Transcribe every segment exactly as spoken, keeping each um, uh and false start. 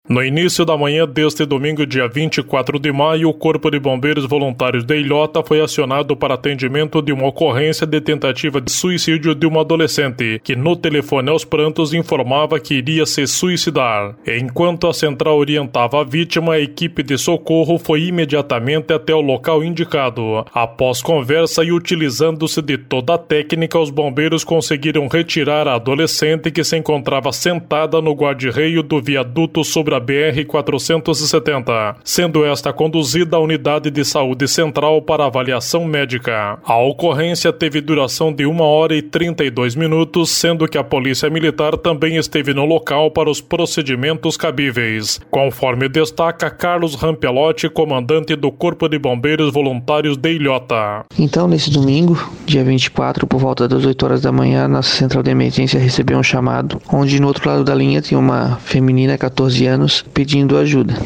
No início da manhã deste domingo, dia vinte e quatro de maio, o Corpo de Bombeiros Voluntários de Ilhota foi acionado para atendimento de uma ocorrência de tentativa de suicídio de uma adolescente, que no telefone aos prantos informava que iria se suicidar. Enquanto a central orientava a vítima, a equipe de socorro foi imediatamente até o local indicado. Após conversa e utilizando-se de toda a técnica, os bombeiros conseguiram retirar a adolescente, que se encontrava sentada no guarda-reio do viaduto sobre a B R quatrocentos e setenta, sendo esta conduzida à unidade de saúde central para avaliação médica. A ocorrência teve duração de uma hora e trinta e dois minutos, sendo que a Polícia Militar também esteve no local para os procedimentos cabíveis, conforme destaca Carlos Rampelotti, comandante do Corpo de Bombeiros Voluntários de Ilhota. Então, nesse domingo, dia vinte e quatro, por volta das oito horas da manhã, nossa central de emergência recebeu um chamado, onde no outro lado da linha tinha uma feminina, catorze anos, pedindo ajuda.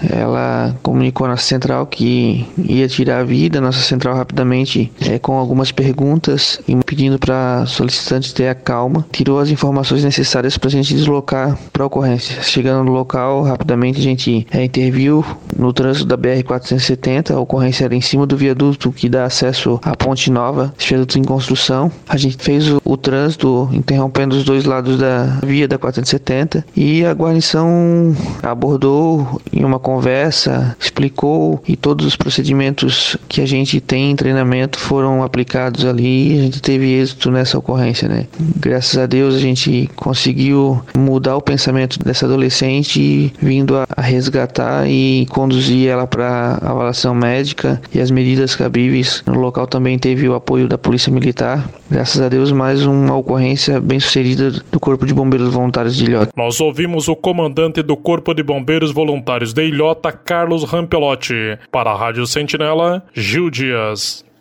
Ela comunicou à nossa central que ia tirar a vida. Nossa central rapidamente, é, com algumas perguntas e pedindo para a solicitante ter a calma, tirou as informações necessárias para a gente deslocar para a ocorrência. Chegando no local, rapidamente a gente é, interviu no trânsito da B R quatrocentos e setenta. A ocorrência era em cima do viaduto que dá acesso à Ponte Nova, esse viaduto em construção. A gente fez o, o trânsito interrompendo os dois lados da via da quatrocentos e setenta e a guarnição abordou em uma conversa, explicou, e todos os procedimentos que a gente tem em treinamento foram aplicados ali e a gente teve êxito nessa ocorrência, né? Graças a Deus a gente conseguiu mudar o pensamento dessa adolescente, vindo a resgatar e conduzir ela para avaliação médica e as medidas cabíveis. No local também teve o apoio da Polícia Militar. Graças a Deus, mais uma ocorrência bem sucedida do Corpo de Bombeiros Voluntários de Ilhota. Nós ouvimos o comandante do Corpo de Bombeiros Voluntários de Ilhota, Carlos Rampelotti. Para a Rádio Sentinela, Gil Dias.